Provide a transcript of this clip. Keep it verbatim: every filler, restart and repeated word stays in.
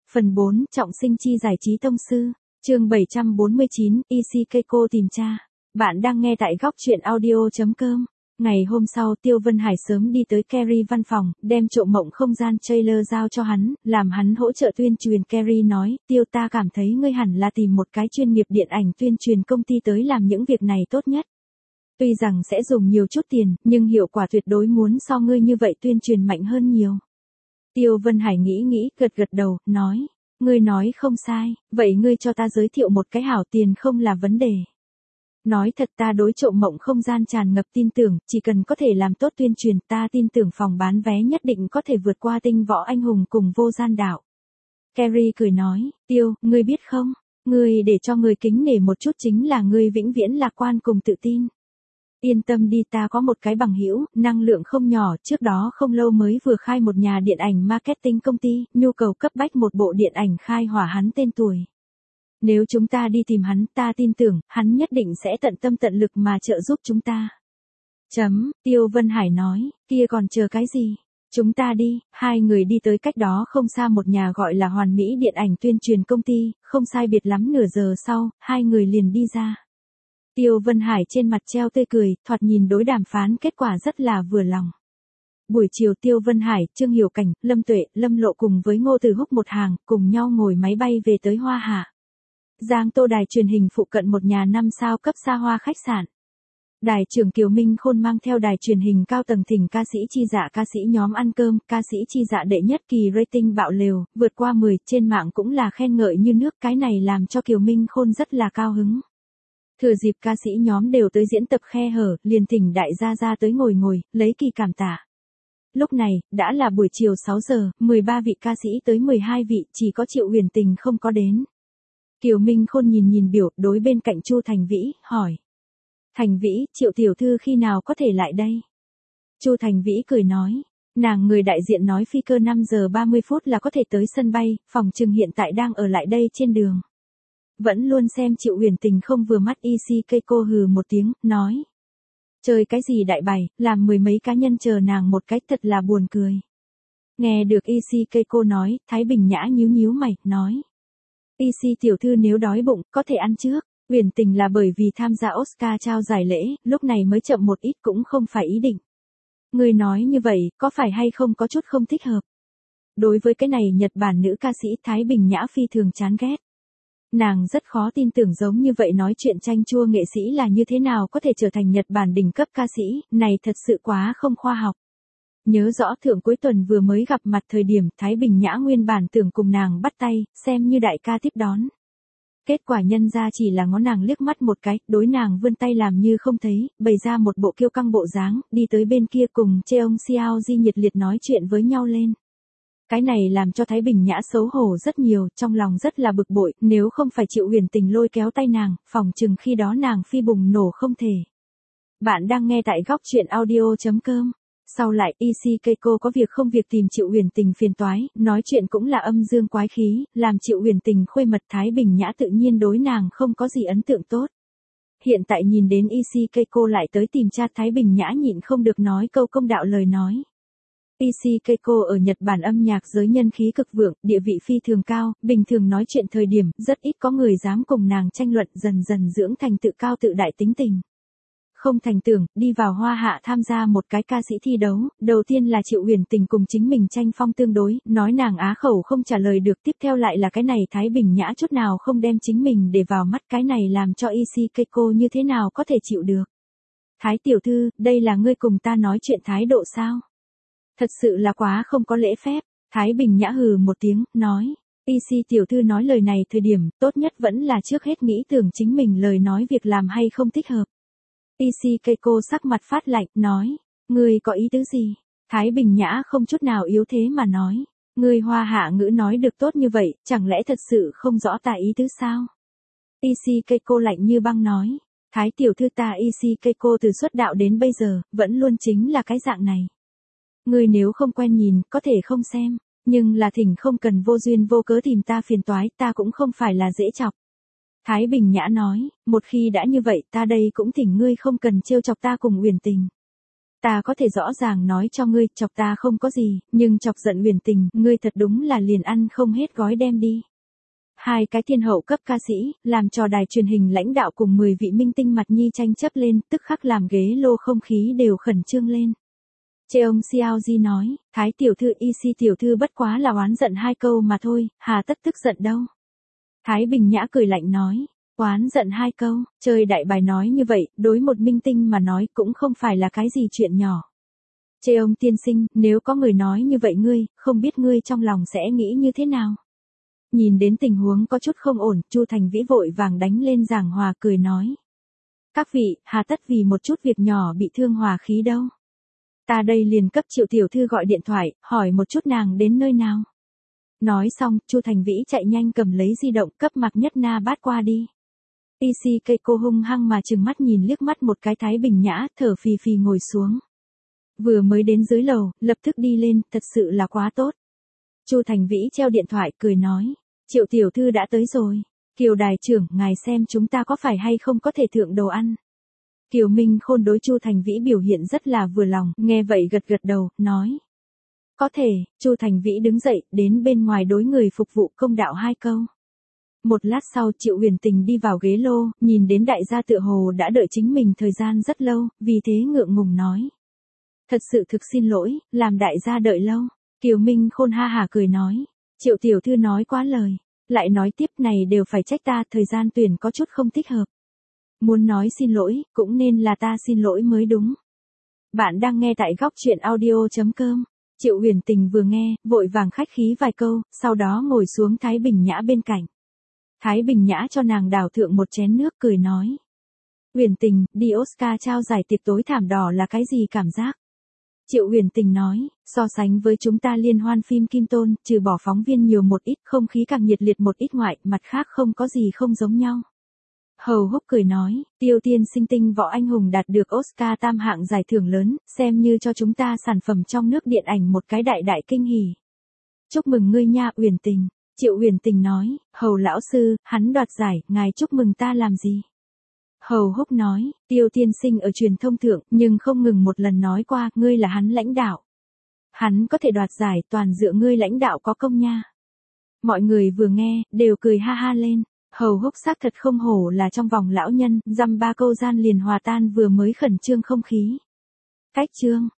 Phần bốn, trọng sinh chi giải trí tông sư. Chương bảy trăm bốn mươi chín, Ishii Keiko tìm cha. Bạn đang nghe tại góc truyện audio chấm com. Ngày hôm sau, Tiêu Vân Hải sớm đi tới Kerry văn phòng, đem trộm mộng không gian trailer giao cho hắn, làm hắn hỗ trợ tuyên truyền. Kerry nói, Tiêu, ta cảm thấy ngươi hẳn là tìm một cái chuyên nghiệp điện ảnh tuyên truyền công ty tới làm những việc này tốt nhất. Tuy rằng sẽ dùng nhiều chút tiền, nhưng hiệu quả tuyệt đối muốn so ngươi như vậy tuyên truyền mạnh hơn nhiều. Tiêu Vân Hải nghĩ nghĩ, gật gật đầu, nói, ngươi nói không sai, vậy ngươi cho ta giới thiệu một cái hảo tiền không là vấn đề. Nói thật, ta đối trộm mộng không gian tràn ngập tin tưởng, chỉ cần có thể làm tốt tuyên truyền, ta tin tưởng phòng bán vé nhất định có thể vượt qua Tinh Võ Anh Hùng cùng Vô Gian Đạo. Kerry cười nói, Tiêu, ngươi biết không, ngươi để cho người kính nể một chút chính là ngươi vĩnh viễn lạc quan cùng tự tin. Yên tâm đi, ta có một cái bằng hữu, năng lượng không nhỏ, trước đó không lâu mới vừa khai một nhà điện ảnh marketing công ty, nhu cầu cấp bách một bộ điện ảnh khai hỏa hắn tên tuổi. Nếu chúng ta đi tìm hắn, ta tin tưởng, hắn nhất định sẽ tận tâm tận lực mà trợ giúp chúng ta. Chấm, Tiêu Vân Hải nói, kia còn chờ cái gì? Chúng ta đi. Hai người đi tới cách đó không xa một nhà gọi là Hoàn Mỹ Điện ảnh tuyên truyền công ty, không sai biệt lắm nửa giờ sau, hai người liền đi ra. Tiêu Vân Hải trên mặt treo tươi cười, thoạt nhìn đối đàm phán kết quả rất là vừa lòng. Buổi chiều Tiêu Vân Hải, Trương Hiểu Cảnh, Lâm Tuệ, Lâm Lộ cùng với Ngô Từ Húc một hàng, cùng nhau ngồi máy bay về tới Hoa Hạ. Giang Tô đài truyền hình phụ cận một nhà năm sao cấp xa hoa khách sạn. Đài trưởng Kiều Minh Khôn mang theo đài truyền hình cao tầng thỉnh ca sĩ chi dạ ca sĩ nhóm ăn cơm, ca sĩ chi dạ đệ nhất kỳ rating bạo lều, vượt qua mười, trên mạng cũng là khen ngợi như nước, cái này làm cho Kiều Minh Khôn rất là cao hứng. Thừa dịp ca sĩ nhóm đều tới diễn tập khe hở, liền thỉnh đại gia ra tới ngồi ngồi, lấy kỳ cảm tạ. Lúc này, đã là buổi chiều sáu giờ, mười ba vị ca sĩ tới mười hai vị, chỉ có Triệu Huyền Tình không có đến. Kiều Minh Khôn nhìn nhìn biểu, đối bên cạnh Chu Thành Vĩ, hỏi. Thành Vĩ, Triệu tiểu thư khi nào có thể lại đây? Chu Thành Vĩ cười nói. Nàng người đại diện nói phi cơ năm giờ ba mươi phút là có thể tới sân bay, phòng trừng hiện tại đang ở lại đây trên đường. Vẫn luôn xem Triệu Huyền Tình không vừa mắt, Ishii Keiko hừ một tiếng, nói. Chơi cái gì đại bày, làm mười mấy cá nhân chờ nàng một cách thật là buồn cười. Nghe được Ishii Keiko nói, Thái Bình Nhã nhíu nhíu mày, nói. Ishii tiểu thư nếu đói bụng, có thể ăn trước. Huyền Tình là bởi vì tham gia Oscar trao giải lễ, lúc này mới chậm một ít, cũng không phải ý định. Người nói như vậy, có phải hay không có chút không thích hợp? Đối với cái này Nhật Bản nữ ca sĩ Thái Bình Nhã phi thường chán ghét. Nàng rất khó tin tưởng giống như vậy nói chuyện chanh chua nghệ sĩ là như thế nào có thể trở thành Nhật Bản đỉnh cấp ca sĩ, này thật sự quá không khoa học. Nhớ rõ thượng cuối tuần vừa mới gặp mặt thời điểm Thái Bình Nhã nguyên bản tưởng cùng nàng bắt tay, xem như đại ca tiếp đón. Kết quả nhân ra chỉ là ngó nàng liếc mắt một cái, đối nàng vươn tay làm như không thấy, bày ra một bộ kiêu căng bộ dáng, đi tới bên kia cùng Cheong Xiao Di nhiệt liệt nói chuyện với nhau lên. Cái này làm cho Thái Bình Nhã xấu hổ rất nhiều, trong lòng rất là bực bội, nếu không phải Triệu Huyền Tình lôi kéo tay nàng, phòng chừng khi đó nàng phi bùng nổ không thể. Bạn đang nghe tại góc truyện audio chấm com. Sau lại, Ishii Keiko có việc không việc tìm Triệu Huyền Tình phiền toái, nói chuyện cũng là âm dương quái khí, làm Triệu Huyền Tình khuê mật. Thái Bình Nhã tự nhiên đối nàng không có gì ấn tượng tốt. Hiện tại nhìn đến Ishii Keiko lại tới tìm cha, Thái Bình Nhã nhịn không được nói câu công đạo lời nói. Ishii Keiko ở Nhật Bản âm nhạc giới nhân khí cực vượng, địa vị phi thường cao, bình thường nói chuyện thời điểm, rất ít có người dám cùng nàng tranh luận, dần dần dưỡng thành tự cao tự đại tính tình. Không thành tưởng, đi vào Hoa Hạ tham gia một cái ca sĩ thi đấu, đầu tiên là Triệu Huyền Tình cùng chính mình tranh phong tương đối, nói nàng á khẩu không trả lời được, tiếp theo lại là cái này Thái Bình Nhã chút nào không đem chính mình để vào mắt, cái này làm cho Ishii Keiko như thế nào có thể chịu được. Thái tiểu thư, đây là ngươi cùng ta nói chuyện thái độ sao? Thật sự là quá không có lễ phép. Thái Bình Nhã hừ một tiếng, nói. Ishii tiểu thư nói lời này thời điểm, tốt nhất vẫn là trước hết nghĩ tưởng chính mình lời nói việc làm hay không thích hợp. Ishii Keiko sắc mặt phát lạnh, nói. Ngươi có ý tứ gì? Thái Bình Nhã không chút nào yếu thế mà nói. Ngươi Hoa Hạ ngữ nói được tốt như vậy, chẳng lẽ thật sự không rõ ta ý tứ sao? Ishii Keiko lạnh như băng nói. Thái tiểu thư, ta Ishii Keiko từ xuất đạo đến bây giờ, vẫn luôn chính là cái dạng này. Ngươi nếu không quen nhìn, có thể không xem, nhưng là thỉnh không cần vô duyên vô cớ tìm ta phiền toái, ta cũng không phải là dễ chọc. Thái Bình Nhã nói, một khi đã như vậy, ta đây cũng thỉnh ngươi không cần trêu chọc ta cùng Huyền Tình. Ta có thể rõ ràng nói cho ngươi, chọc ta không có gì, nhưng chọc giận Uyển Tình, ngươi thật đúng là liền ăn không hết gói đem đi. Hai cái thiên hậu cấp ca sĩ, làm cho đài truyền hình lãnh đạo cùng mười vị minh tinh mặt nhi tranh chấp lên, tức khắc làm ghế lô không khí đều khẩn trương lên. Cheong Xiaoji nói, Thái tiểu thư y si tiểu thư bất quá là oán giận hai câu mà thôi, hà tất tức giận đâu. Thái Bình Nhã cười lạnh nói, oán giận hai câu, chơi đại bài nói như vậy, đối một minh tinh mà nói cũng không phải là cái gì chuyện nhỏ. Cheong tiên sinh, nếu có người nói như vậy ngươi, không biết ngươi trong lòng sẽ nghĩ như thế nào? Nhìn đến tình huống có chút không ổn, Chu Thành Vĩ vội vàng đánh lên giảng hòa cười nói. Các vị, hà tất vì một chút việc nhỏ bị thương hòa khí đâu. Ta đây liền cấp Triệu tiểu thư gọi điện thoại, hỏi một chút nàng đến nơi nào. Nói xong, Chu Thành Vĩ chạy nhanh cầm lấy di động cấp Mạc Nhất Na bát qua đi. i xê Keiko hung hăng mà trừng mắt nhìn liếc mắt một cái Thái Bình Nhã, thở phì phì ngồi xuống. Vừa mới đến dưới lầu, lập tức đi lên, thật sự là quá tốt. Chu Thành Vĩ treo điện thoại cười nói, Triệu tiểu thư đã tới rồi. Kiều đài trưởng, ngài xem chúng ta có phải hay không có thể thượng đồ ăn. Kiều Minh Khôn đối Chu Thành Vĩ biểu hiện rất là vừa lòng, nghe vậy gật gật đầu, nói. Có thể, Chu Thành Vĩ đứng dậy, đến bên ngoài đối người phục vụ công đạo hai câu. Một lát sau Triệu Uyển Tình đi vào ghế lô, nhìn đến đại gia tựa hồ đã đợi chính mình thời gian rất lâu, vì thế ngượng ngùng nói. Thật sự thực xin lỗi, làm đại gia đợi lâu. Kiều Minh Khôn ha hả cười nói. Triệu tiểu thư nói quá lời. Lại nói tiếp này đều phải trách ta, thời gian tuyển có chút không thích hợp. Muốn nói xin lỗi, cũng nên là ta xin lỗi mới đúng. Bạn đang nghe tại góc truyện audio chấm com. Triệu Uyển Tình vừa nghe, vội vàng khách khí vài câu, sau đó ngồi xuống Thái Bình Nhã bên cạnh. Thái Bình Nhã cho nàng đảo thượng một chén nước cười nói. Uyển Tình, đi Oscar trao giải tiệc tối thảm đỏ là cái gì cảm giác? Triệu Uyển Tình nói, so sánh với chúng ta liên hoan phim Kim Tôn, trừ bỏ phóng viên nhiều một ít, không khí càng nhiệt liệt một ít ngoại, mặt khác không có gì không giống nhau. Hầu Húc cười nói, Tiêu Tiên Sinh tinh võ anh hùng đạt được Oscar tam hạng giải thưởng lớn, xem như cho chúng ta sản phẩm trong nước điện ảnh một cái đại đại kinh hỉ. Chúc mừng ngươi nha Uyển Tình. Triệu Uyển Tình nói, Hầu lão sư, hắn đoạt giải, ngài chúc mừng ta làm gì? Hầu Húc nói, Tiêu Tiên Sinh ở truyền thông thượng, nhưng không ngừng một lần nói qua, ngươi là hắn lãnh đạo. Hắn có thể đoạt giải, toàn dựa ngươi lãnh đạo có công nha. Mọi người vừa nghe, đều cười ha ha lên. Hầu Húc xác thật không hổ là trong vòng lão nhân, dăm ba câu gian liền hòa tan vừa mới khẩn trương không khí. Cách chương.